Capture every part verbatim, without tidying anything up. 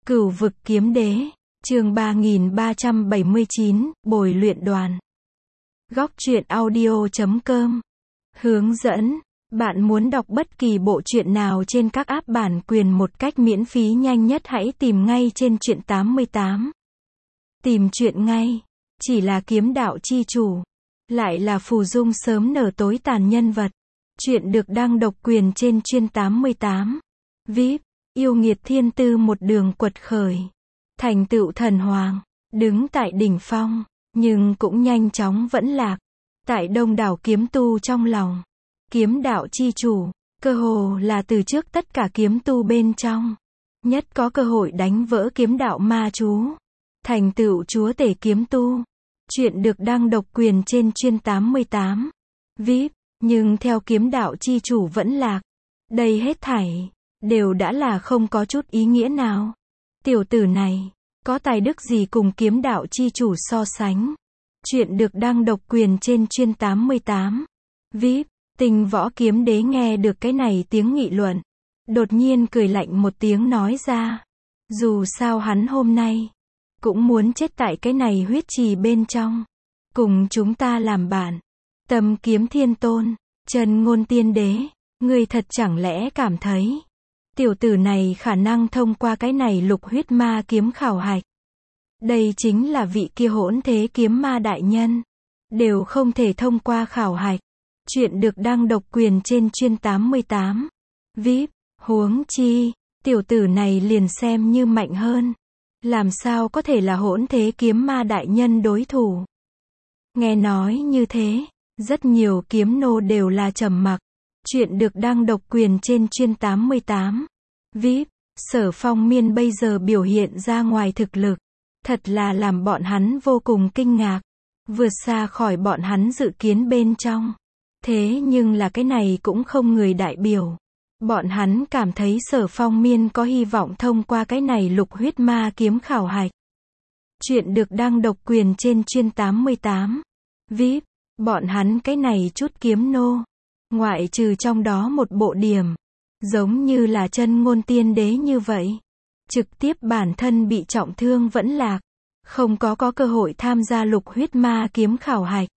Cửu vực kiếm đế, chương ba nghìn ba trăm bảy mươi chín, bồi luyện đoàn. Góc truyện audio chấm com. Hướng dẫn, bạn muốn đọc bất kỳ bộ truyện nào trên các app bản quyền một cách miễn phí nhanh nhất hãy tìm ngay trên truyện tám mươi tám. Tìm truyện ngay, chỉ là kiếm đạo chi chủ, lại là phù dung sớm nở tối tàn nhân vật. Truyện được đăng độc quyền trên truyện tám mươi tám. vê i pê, yêu nghiệt thiên tư một đường quật khởi, thành tựu thần hoàng, đứng tại đỉnh phong, nhưng cũng nhanh chóng vẫn lạc. Tại đông đảo kiếm tu trong lòng, kiếm đạo chi chủ, cơ hồ là từ trước tất cả kiếm tu bên trong, nhất có cơ hội đánh vỡ kiếm đạo ma chú, thành tựu chúa tể kiếm tu. Truyện được đăng độc quyền trên truyện tám mươi tám. vê i pê, nhưng theo kiếm đạo chi chủ vẫn lạc, đây hết thảy đều đã là không có chút ý nghĩa nào. Tiểu tử này có tài đức gì cùng kiếm đạo chi chủ so sánh? Truyện được đăng độc quyền trên truyện tám mươi tám. vê i pê, Tinh Võ Kiếm Đế nghe được cái này tiếng nghị luận, đột nhiên cười lạnh một tiếng nói ra, dù sao hắn hôm nay cũng muốn chết tại cái này huyết trì bên trong, cùng chúng ta làm bạn. Tâm Kiếm Thiên Tôn, Chân Ngôn Tiên Đế, ngươi thật chẳng lẽ cảm thấy tiểu tử này khả năng thông qua cái này lục huyết ma kiếm khảo hạch? Đây chính là vị kia hỗn thế kiếm ma đại nhân, đều không thể thông qua khảo hạch. Truyện được đăng độc quyền trên truyện tám mươi tám. vê i pê, huống chi, tiểu tử này liền xem như mạnh hơn, làm sao có thể là hỗn thế kiếm ma đại nhân đối thủ? Nghe nói như thế, rất nhiều kiếm nô đều là trầm mặc. Truyện được đăng độc quyền trên truyện tám mươi tám. vê i pê, Sở Phong Miên bây giờ biểu hiện ra ngoài thực lực, thật là làm bọn hắn vô cùng kinh ngạc, vượt xa khỏi bọn hắn dự kiến bên trong. Thế nhưng là cái này cũng không người đại biểu bọn hắn cảm thấy Sở Phong Miên có hy vọng thông qua cái này lục huyết ma kiếm khảo hạch. Truyện được đăng độc quyền trên truyện tám mươi tám. vê i pê, bọn hắn cái này chút kiếm nô, ngoại trừ trong đó một bộ điểm, giống như là Chân Ngôn Tiên Đế như vậy, trực tiếp bản thân bị trọng thương vẫn lạc, không có có cơ hội tham gia lục huyết ma kiếm khảo hạch.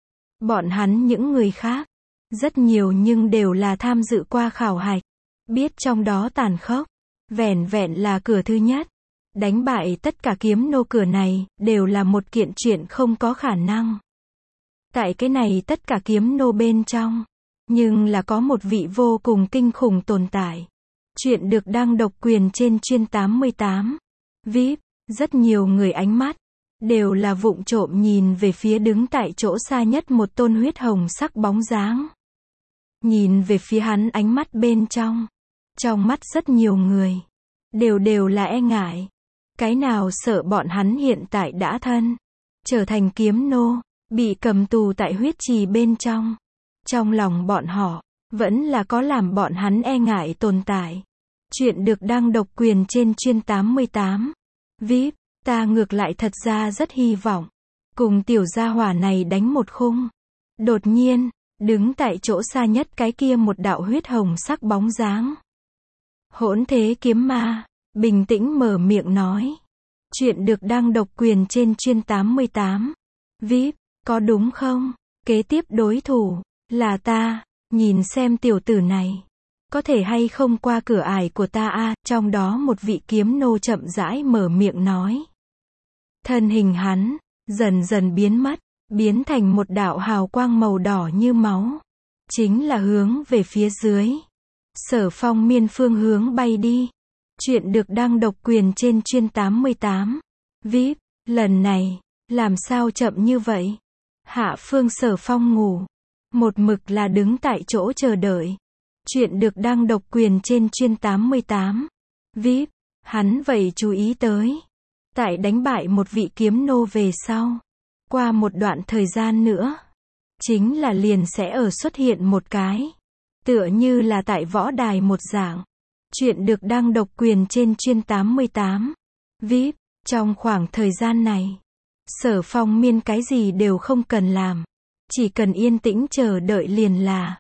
Bọn hắn những người khác, rất nhiều nhưng đều là tham dự qua khảo hạch, biết trong đó tàn khốc. Vẻn vẹn là cửa thứ nhất, đánh bại tất cả kiếm nô cửa này, đều là một kiện chuyện không có khả năng. Tại cái này tất cả kiếm nô bên trong, nhưng là có một vị vô cùng kinh khủng tồn tại. Truyện được đăng độc quyền trên truyện tám mươi tám. vê i pê, rất nhiều người ánh mắt đều là vụng trộm nhìn về phía đứng tại chỗ xa nhất một tôn huyết hồng sắc bóng dáng. Nhìn về phía hắn ánh mắt bên trong, trong mắt rất nhiều người đều đều là e ngại. Cái nào sợ bọn hắn hiện tại đã thân trở thành kiếm nô, bị cầm tù tại huyết trì bên trong. Trong lòng bọn họ vẫn là có làm bọn hắn e ngại tồn tại. Truyện được đăng độc quyền trên truyện tám mươi tám. vê i pê, ta ngược lại thật ra rất hy vọng cùng tiểu gia hỏa này đánh một khung. Đột nhiên, đứng tại chỗ xa nhất cái kia một đạo huyết hồng sắc bóng dáng. Hỗn thế kiếm ma, bình tĩnh mở miệng nói. Truyện được đăng độc quyền trên truyện tám mươi tám. vê i pê, có đúng không? Kế tiếp đối thủ là ta, nhìn xem tiểu tử này có thể hay không qua cửa ải của ta a. À, trong đó một vị kiếm nô chậm rãi mở miệng nói. Thân hình hắn dần dần biến mất, biến thành một đạo hào quang màu đỏ như máu, chính là hướng về phía dưới Sở Phong Miên phương hướng bay đi. Truyện được đăng độc quyền trên truyện tám mươi tám. vê i pê, lần này làm sao chậm như vậy? Hạ phương Sở Phong ngủ, một mực là đứng tại chỗ chờ đợi. Truyện được đăng độc quyền trên truyện tám mươi tám. vê i pê, hắn vậy chú ý tới, tại đánh bại một vị kiếm nô về sau, qua một đoạn thời gian nữa, chính là liền sẽ ở xuất hiện một cái, tựa như là tại võ đài một dạng. Truyện được đăng độc quyền trên truyện tám mươi tám. vê i pê, trong khoảng thời gian này, Sở Phong Miên cái gì đều không cần làm, chỉ cần yên tĩnh chờ đợi liền là.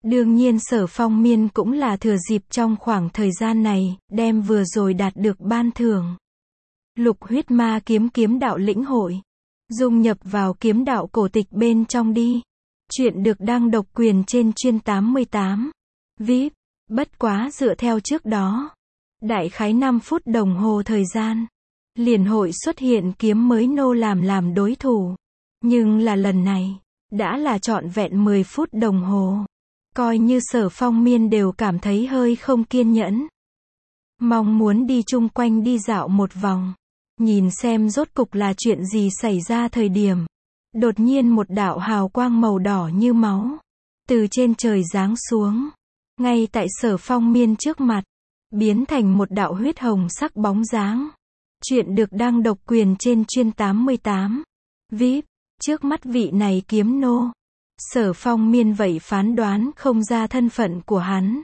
Đương nhiên Sở Phong Miên cũng là thừa dịp trong khoảng thời gian này, đem vừa rồi đạt được ban thưởng Lục Huyết Ma Kiếm kiếm đạo lĩnh hội, dung nhập vào kiếm đạo cổ tịch bên trong đi. Chuyện được đăng độc quyền trên chuyên tám mươi tám. vê i pê, bất quá dựa theo trước đó, đại khái năm phút đồng hồ thời gian, liền hội xuất hiện kiếm mới nô làm làm đối thủ. Nhưng là lần này, đã là trọn vẹn mười phút đồng hồ. Coi như Sở Phong Miên đều cảm thấy hơi không kiên nhẫn. Mong muốn đi chung quanh đi dạo một vòng, nhìn xem rốt cục là chuyện gì xảy ra thời điểm. Đột nhiên một đạo hào quang màu đỏ như máu, từ trên trời giáng xuống, ngay tại Sở Phong Miên trước mặt, biến thành một đạo huyết hồng sắc bóng dáng. Chuyện được đăng độc quyền trên chuyên tám mươi tám. vê i pê, trước mắt vị này kiếm nô, Sở Phong Miên vậy phán đoán không ra thân phận của hắn.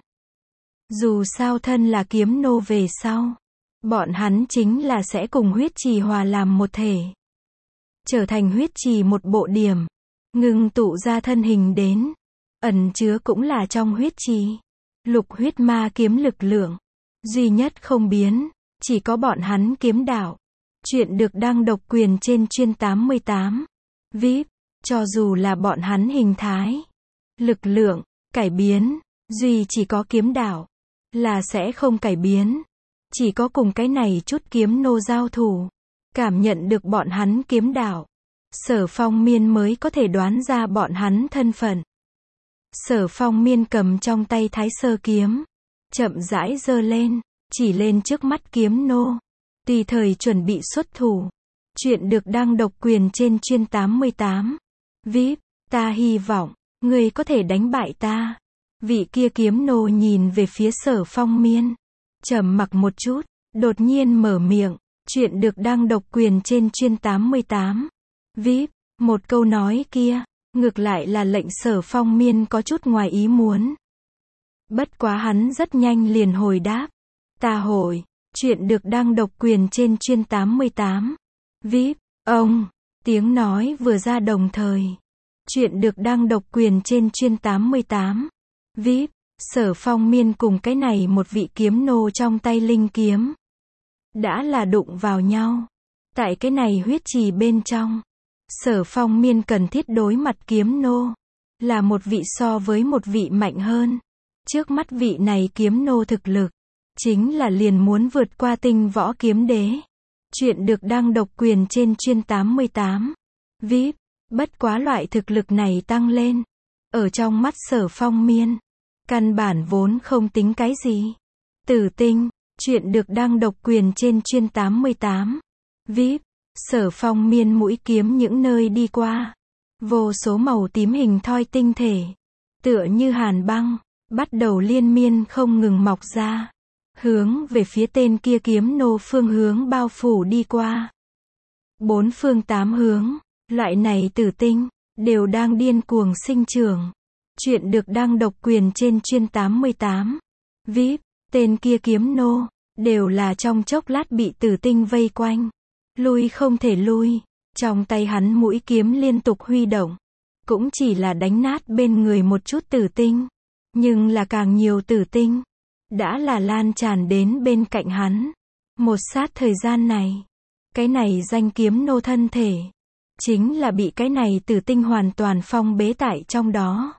Dù sao thân là kiếm nô về sau, bọn hắn chính là sẽ cùng huyết trì hòa làm một thể, trở thành huyết trì một bộ điểm, ngưng tụ ra thân hình đến, ẩn chứa cũng là trong huyết trì. Lục huyết ma kiếm lực lượng, duy nhất không biến, chỉ có bọn hắn kiếm đạo. Chuyện được đăng độc quyền trên chuyên tám mươi tám. vê i pê, cho dù là bọn hắn hình thái, lực lượng, cải biến, duy chỉ có kiếm đạo, là sẽ không cải biến. Chỉ có cùng cái này chút kiếm nô giao thủ, cảm nhận được bọn hắn kiếm đạo, Sở Phong Miên mới có thể đoán ra bọn hắn thân phận. Sở Phong Miên cầm trong tay Thái Sơ kiếm, chậm rãi giơ lên, chỉ lên trước mắt kiếm nô, tùy thời chuẩn bị xuất thủ. Chuyện được đăng độc quyền trên chuyên tám mươi tám. vê i pê, ta hy vọng, ngươi có thể đánh bại ta. Vị kia kiếm nô nhìn về phía Sở Phong Miên, trầm mặc một chút, đột nhiên mở miệng. Chuyện được đăng độc quyền trên chuyên tám mươi tám. vê i pê, một câu nói kia, ngược lại là lệnh Sở Phong Miên có chút ngoài ý muốn. Bất quá hắn rất nhanh liền hồi đáp. Ta hội. Chuyện được đăng độc quyền trên chuyên tám mươi tám. vê i pê, ông, tiếng nói vừa ra đồng thời. Chuyện được đăng độc quyền trên chuyên tám mươi tám. vê i pê, Sở Phong Miên cùng cái này một vị kiếm nô trong tay linh kiếm, đã là đụng vào nhau. Tại cái này huyết trì bên trong, Sở Phong Miên cần thiết đối mặt kiếm nô, là một vị so với một vị mạnh hơn. Trước mắt vị này kiếm nô thực lực, chính là liền muốn vượt qua tinh võ kiếm đế. Chuyện được đăng độc quyền trên chuyên tám mươi tám. vê i pê, bất quá loại thực lực này tăng lên, ở trong mắt Sở Phong Miên, căn bản vốn không tính cái gì. Tử tinh. Chuyện được đăng độc quyền trên chuyên tám mươi tám. vê i pê, Sở Phong Miên mũi kiếm những nơi đi qua, vô số màu tím hình thoi tinh thể, tựa như hàn băng, bắt đầu liên miên không ngừng mọc ra, hướng về phía tên kia kiếm nô phương hướng bao phủ đi qua. Bốn phương tám hướng, loại này tử tinh, đều đang điên cuồng sinh trưởng. Chuyện được đăng độc quyền trên chuyên tám mươi tám. vê i pê, tên kia kiếm nô, đều là trong chốc lát bị tử tinh vây quanh, lui không thể lui. Trong tay hắn mũi kiếm liên tục huy động, cũng chỉ là đánh nát bên người một chút tử tinh, nhưng là càng nhiều tử tinh, đã là lan tràn đến bên cạnh hắn. Một sát thời gian này, cái này danh kiếm nô thân thể, chính là bị cái này tử tinh hoàn toàn phong bế tại trong đó.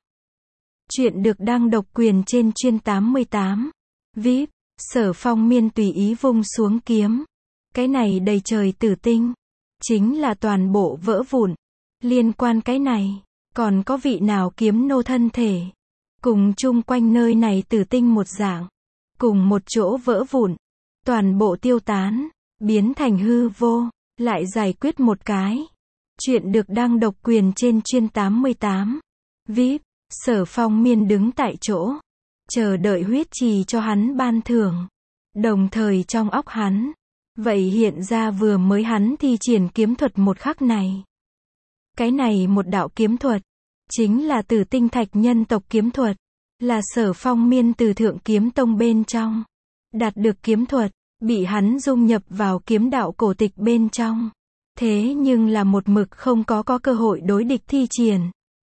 Chuyện được đăng độc quyền trên chuyên tám mươi tám. vê i pê, Sở Phong Miên tùy ý vung xuống kiếm. Cái này đầy trời tử tinh, chính là toàn bộ vỡ vụn. Liên quan cái này, còn có vị nào kiếm nô thân thể, cùng chung quanh nơi này tử tinh một dạng, cùng một chỗ vỡ vụn, toàn bộ tiêu tán, biến thành hư vô, lại giải quyết một cái. Chuyện được đăng độc quyền trên chuyên tám mươi tám. vê i pê, Sở Phong Miên đứng tại chỗ, chờ đợi huyết trì cho hắn ban thưởng. Đồng thời trong óc hắn, vậy hiện ra vừa mới hắn thi triển kiếm thuật một khắc này. Cái này một đạo kiếm thuật, chính là Tử Tinh Thạch nhân tộc kiếm thuật, là Sở Phong Miên từ Thượng Kiếm Tông bên trong đạt được kiếm thuật, bị hắn dung nhập vào kiếm đạo cổ tịch bên trong. Thế nhưng là một mực không có có cơ hội đối địch thi triển.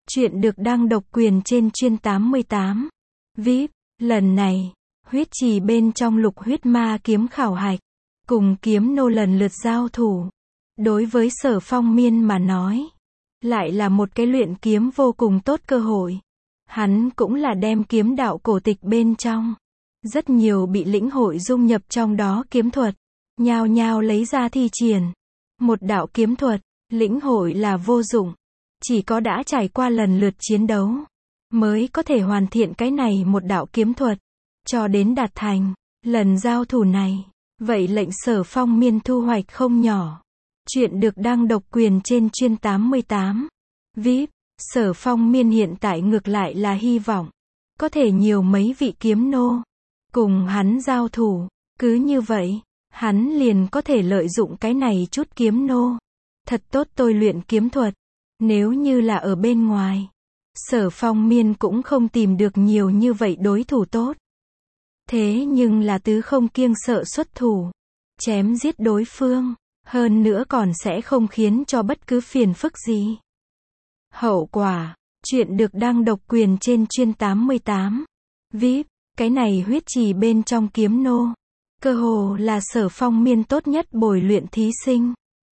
Chuyện được đăng độc quyền trên chuyên tám mươi tám. vê i pê, lần này, huyết trì bên trong lục huyết ma kiếm khảo hạch, cùng kiếm nô lần lượt giao thủ. Đối với Sở Phong Miên mà nói, lại là một cái luyện kiếm vô cùng tốt cơ hội. Hắn cũng là đem kiếm đạo cổ tịch bên trong, rất nhiều bị lĩnh hội dung nhập trong đó kiếm thuật, nhao nhao lấy ra thi triển. Một đạo kiếm thuật, lĩnh hội là vô dụng, chỉ có đã trải qua lần lượt chiến đấu, mới có thể hoàn thiện cái này một đạo kiếm thuật, cho đến đạt thành. Lần giao thủ này, vậy lệnh Sở Phong Miên thu hoạch không nhỏ. Chuyện được đăng độc quyền trên chuyên tám mươi tám. vê i pê, Sở Phong Miên hiện tại ngược lại là hy vọng, có thể nhiều mấy vị kiếm nô, cùng hắn giao thủ. Cứ như vậy, hắn liền có thể lợi dụng cái này chút kiếm nô, thật tốt tôi luyện kiếm thuật. Nếu như là ở bên ngoài, Sở Phong Miên cũng không tìm được nhiều như vậy đối thủ tốt. Thế nhưng là tứ không kiêng sợ xuất thủ, chém giết đối phương, hơn nữa còn sẽ không khiến cho bất cứ phiền phức gì. Hậu quả, chuyện được đăng độc quyền trên chuyên tám mươi tám. vê i pê, cái này huyết trì bên trong kiếm nô, cơ hồ là Sở Phong Miên tốt nhất bồi luyện thí sinh.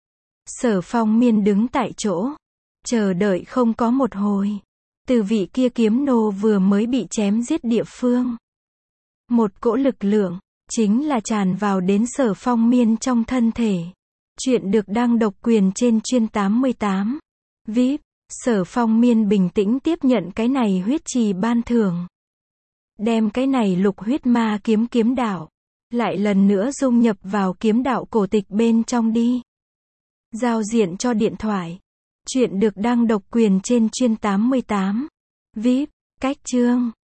Sở Phong Miên đứng tại chỗ, chờ đợi không có một hồi, từ vị kia kiếm nô vừa mới bị chém giết địa phương, một cỗ lực lượng, chính là tràn vào đến Sở Phong Miên trong thân thể. Chuyện được đăng độc quyền trên chuyên tám mươi tám. vê i pê, Sở Phong Miên bình tĩnh tiếp nhận cái này huyết trì ban thưởng. Đem cái này lục huyết ma kiếm kiếm đạo, lại lần nữa dung nhập vào kiếm đạo cổ tịch bên trong đi. Giao diện cho điện thoại. Chuyện được đăng độc quyền trên chuyên tám mươi tám. vê i pê, cách chương.